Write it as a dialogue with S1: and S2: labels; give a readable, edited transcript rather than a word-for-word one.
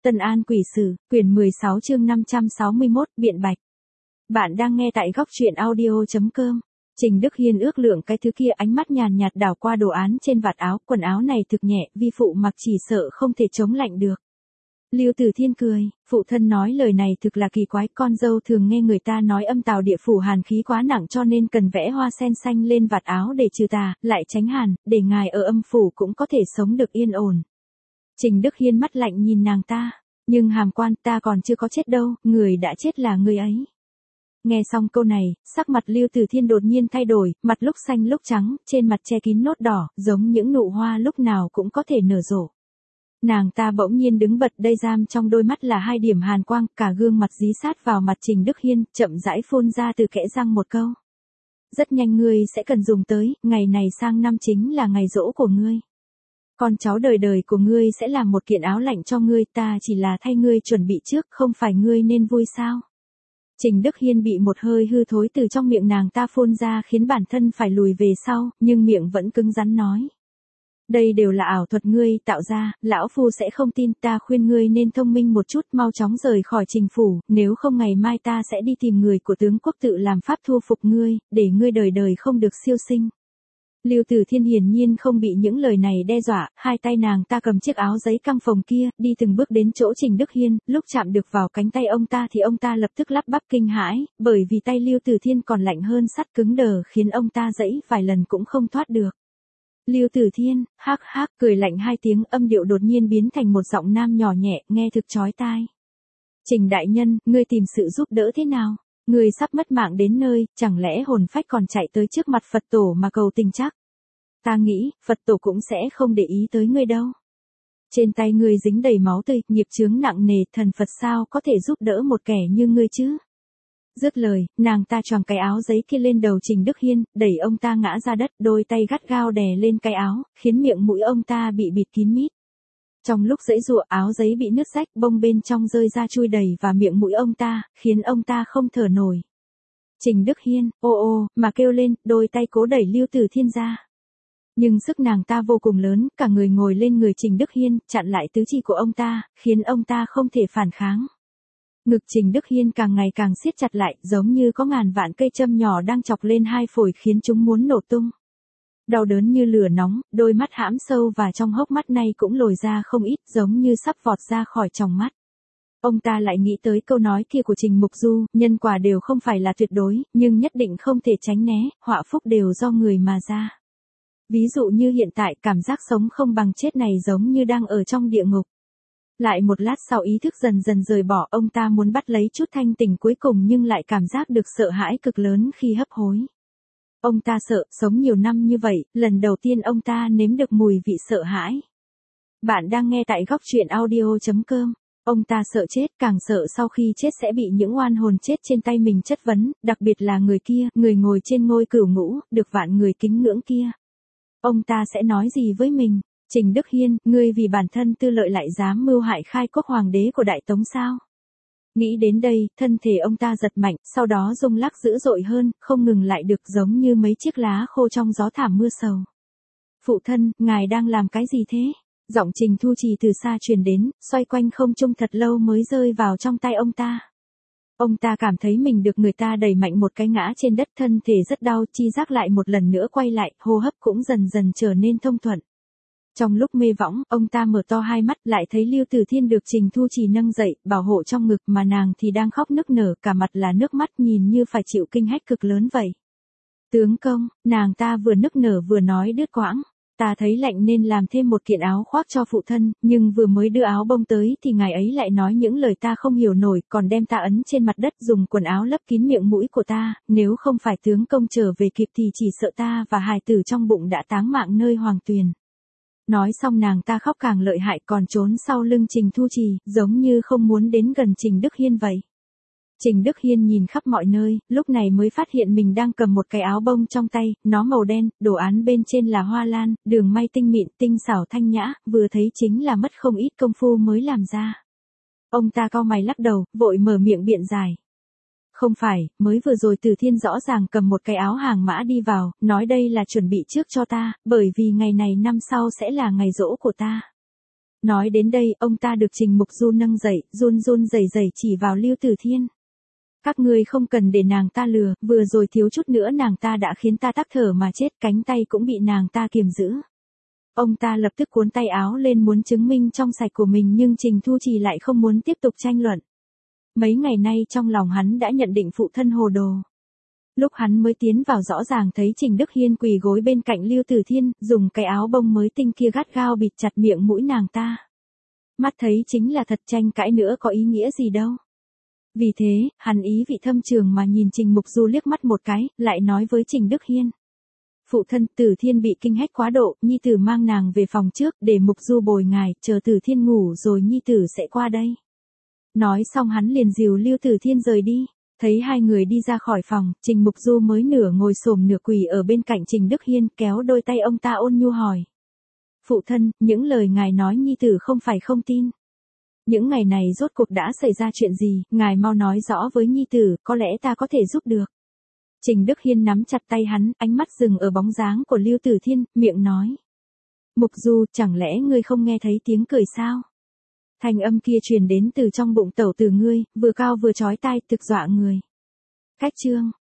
S1: Tân An Quỷ Sử, quyển 16 chương 561, biện bạch. Bạn đang nghe tại góc truyện audio.com. Trình Đức Hiên ước lượng cái thứ kia, ánh mắt nhàn nhạt đảo qua đồ án trên vạt áo, quần áo này thực nhẹ, vi phụ mặc chỉ sợ không thể chống lạnh được. Lưu Tử Thiên cười, phụ thân nói lời này thực là kỳ quái, con dâu thường nghe người ta nói âm tào địa phủ hàn khí quá nặng cho nên cần vẽ hoa sen xanh lên vạt áo để trừ tà, lại tránh hàn, để ngài ở âm phủ cũng có thể sống được yên ổn. Trình Đức Hiên mắt lạnh nhìn nàng ta, nhưng hàm quan, ta còn chưa có chết đâu, người đã chết là người ấy. Nghe xong câu này, sắc mặt Lưu Tử Thiên đột nhiên thay đổi, mặt lúc xanh lúc trắng, trên mặt che kín nốt đỏ, giống những nụ hoa lúc nào cũng có thể nở rộ. Nàng ta bỗng nhiên đứng bật, đây giam trong đôi mắt là hai điểm hàn quang, cả gương mặt dí sát vào mặt Trình Đức Hiên, chậm rãi phun ra từ kẽ răng một câu. Rất nhanh ngươi sẽ cần dùng tới, ngày này sang năm chính là ngày giỗ của ngươi. Con cháu đời đời của ngươi sẽ làm một kiện áo lạnh cho ngươi, ta chỉ là thay ngươi chuẩn bị trước, không phải ngươi nên vui sao? Trình Đức Hiên bị một hơi hư thối từ trong miệng nàng ta phun ra khiến bản thân phải lùi về sau, nhưng miệng vẫn cứng rắn nói. Đây đều là ảo thuật ngươi tạo ra, lão phu sẽ không tin, ta khuyên ngươi nên thông minh một chút, mau chóng rời khỏi Trình phủ, nếu không ngày mai ta sẽ đi tìm người của tướng quốc tự làm pháp thu phục ngươi, để ngươi đời đời không được siêu sinh. Lưu Tử Thiên hiển nhiên không bị những lời này đe dọa, hai tay nàng ta cầm chiếc áo giấy căng phồng kia, đi từng bước đến chỗ Trình Đức Hiên, lúc chạm được vào cánh tay ông ta thì ông ta lập tức lắp bắp kinh hãi, bởi vì tay Lưu Tử Thiên còn lạnh hơn sắt cứng đờ khiến ông ta giãy vài lần cũng không thoát được. Lưu Tử Thiên, hắc hắc, cười lạnh hai tiếng, âm điệu đột nhiên biến thành một giọng nam nhỏ nhẹ, nghe thực chói tai. Trình đại nhân, ngươi tìm sự giúp đỡ thế nào? Ngươi sắp mất mạng đến nơi, chẳng lẽ hồn phách còn chạy tới trước mặt Phật tổ mà cầu tình chắc? Ta nghĩ, Phật tổ cũng sẽ không để ý tới ngươi đâu. Trên tay ngươi dính đầy máu tươi, nghiệp chướng nặng nề, thần Phật sao có thể giúp đỡ một kẻ như ngươi chứ? Dứt lời, nàng ta choàng cái áo giấy kia lên đầu Trình Đức Hiên, đẩy ông ta ngã ra đất, đôi tay gắt gao đè lên cái áo, khiến miệng mũi ông ta bị bịt kín mít. Trong lúc giãy giụa, áo giấy bị nứt rách, bông bên trong rơi ra chui đầy vào miệng mũi ông ta, khiến ông ta không thở nổi. Trình Đức Hiên, ô ô, mà kêu lên, đôi tay cố đẩy Lưu Tử Thiên ra. Nhưng sức nàng ta vô cùng lớn, cả người ngồi lên người Trình Đức Hiên, chặn lại tứ chi của ông ta, khiến ông ta không thể phản kháng. Ngực Trình Đức Hiên càng ngày càng siết chặt lại, giống như có ngàn vạn cây châm nhỏ đang chọc lên hai phổi khiến chúng muốn nổ tung. Đau đớn như lửa nóng, đôi mắt hãm sâu và trong hốc mắt này cũng lồi ra không ít, giống như sắp vọt ra khỏi tròng mắt. Ông ta lại nghĩ tới câu nói kia của Trình Mục Du, nhân quả đều không phải là tuyệt đối, nhưng nhất định không thể tránh né, họa phúc đều do người mà ra. Ví dụ như hiện tại, cảm giác sống không bằng chết này giống như đang ở trong địa ngục. Lại một lát sau ý thức dần dần rời bỏ, ông ta muốn bắt lấy chút thanh tỉnh cuối cùng nhưng lại cảm giác được sợ hãi cực lớn khi hấp hối. Ông ta sợ, sống nhiều năm như vậy, lần đầu tiên ông ta nếm được mùi vị sợ hãi. Bạn đang nghe tại góc truyện audio.com. Ông ta sợ chết, càng sợ sau khi chết sẽ bị những oan hồn chết trên tay mình chất vấn, đặc biệt là người kia, người ngồi trên ngôi cửu ngũ, được vạn người kính ngưỡng kia. Ông ta sẽ nói gì với mình? Trình Đức Hiên, ngươi vì bản thân tư lợi lại dám mưu hại khai quốc hoàng đế của Đại Tống sao? Nghĩ đến đây, thân thể ông ta giật mạnh, sau đó rung lắc dữ dội hơn, không ngừng lại được, giống như mấy chiếc lá khô trong gió thảm mưa sầu. Phụ thân, ngài đang làm cái gì thế? Giọng Trình Thu Trì từ xa truyền đến, xoay quanh không trung thật lâu mới rơi vào trong tay ông ta. Ông ta cảm thấy mình được người ta đẩy mạnh một cái ngã trên đất, thân thể rất đau, chi giác lại một lần nữa quay lại, hô hấp cũng dần dần trở nên thông thuận. Trong lúc mê võng, ông ta mở to hai mắt, lại thấy Lưu Tử Thiên được Trình Thu Trì nâng dậy, bảo hộ trong ngực, mà nàng thì đang khóc nức nở, cả mặt là nước mắt, nhìn như phải chịu kinh hách cực lớn vậy. Tướng công, nàng ta vừa nức nở vừa nói đứt quãng. Ta thấy lạnh nên làm thêm một kiện áo khoác cho phụ thân, nhưng vừa mới đưa áo bông tới thì ngài ấy lại nói những lời ta không hiểu nổi, còn đem ta ấn trên mặt đất, dùng quần áo lấp kín miệng mũi của ta, nếu không phải tướng công trở về kịp thì chỉ sợ ta và hài tử trong bụng đã táng mạng nơi hoàng tuyền. Nói xong nàng ta khóc càng lợi hại, còn trốn sau lưng Trình Thu Trì, giống như không muốn đến gần Trình Đức Hiên vậy. Trình Đức Hiên nhìn khắp mọi nơi, lúc này mới phát hiện mình đang cầm một cái áo bông trong tay, nó màu đen, đồ án bên trên là hoa lan, đường may tinh mịn, tinh xảo thanh nhã, vừa thấy chính là mất không ít công phu mới làm ra. Ông ta cau mày lắc đầu, vội mở miệng biện giải. Không phải, mới vừa rồi Tử Thiên rõ ràng cầm một cái áo hàng mã đi vào, nói đây là chuẩn bị trước cho ta, bởi vì ngày này năm sau sẽ là ngày giỗ của ta. Nói đến đây, ông ta được Trình Mục Du nâng dậy, run run rẩy rẩy chỉ vào Lưu Tử Thiên. Các ngươi không cần để nàng ta lừa, vừa rồi thiếu chút nữa nàng ta đã khiến ta tắc thở mà chết, cánh tay cũng bị nàng ta kiềm giữ. Ông ta lập tức cuốn tay áo lên muốn chứng minh trong sạch của mình, nhưng Trình Thu Trì lại không muốn tiếp tục tranh luận. Mấy ngày nay trong lòng hắn đã nhận định phụ thân hồ đồ. Lúc hắn mới tiến vào rõ ràng thấy Trình Đức Hiên quỳ gối bên cạnh Lưu Tử Thiên, dùng cái áo bông mới tinh kia gắt gao bịt chặt miệng mũi nàng ta. Mắt thấy chính là thật, tranh cãi nữa có ý nghĩa gì đâu. Vì thế, hắn ý vị thâm trường mà nhìn Trình Mục Du liếc mắt một cái, lại nói với Trình Đức Hiên. Phụ thân, Tử Thiên bị kinh hách quá độ, nhi tử mang nàng về phòng trước, để Mục Du bồi ngài, chờ Tử Thiên ngủ rồi nhi tử sẽ qua đây. Nói xong hắn liền dìu Lưu Tử Thiên rời đi. Thấy hai người đi ra khỏi phòng, Trình Mục Du mới nửa ngồi xổm nửa quỳ ở bên cạnh Trình Đức Hiên, kéo đôi tay ông ta ôn nhu hỏi. Phụ thân, những lời ngài nói nhi tử không phải không tin. Những ngày này rốt cuộc đã xảy ra chuyện gì, ngài mau nói rõ với nhi tử, có lẽ ta có thể giúp được. Trình Đức Hiên nắm chặt tay hắn, ánh mắt dừng ở bóng dáng của Lưu Tử Thiên, miệng nói. Mục Du, chẳng lẽ ngươi không nghe thấy tiếng cười sao? Thanh âm kia truyền đến từ trong bụng tẩu tử ngươi, vừa cao vừa chói tai, thực dọa người. Cách chương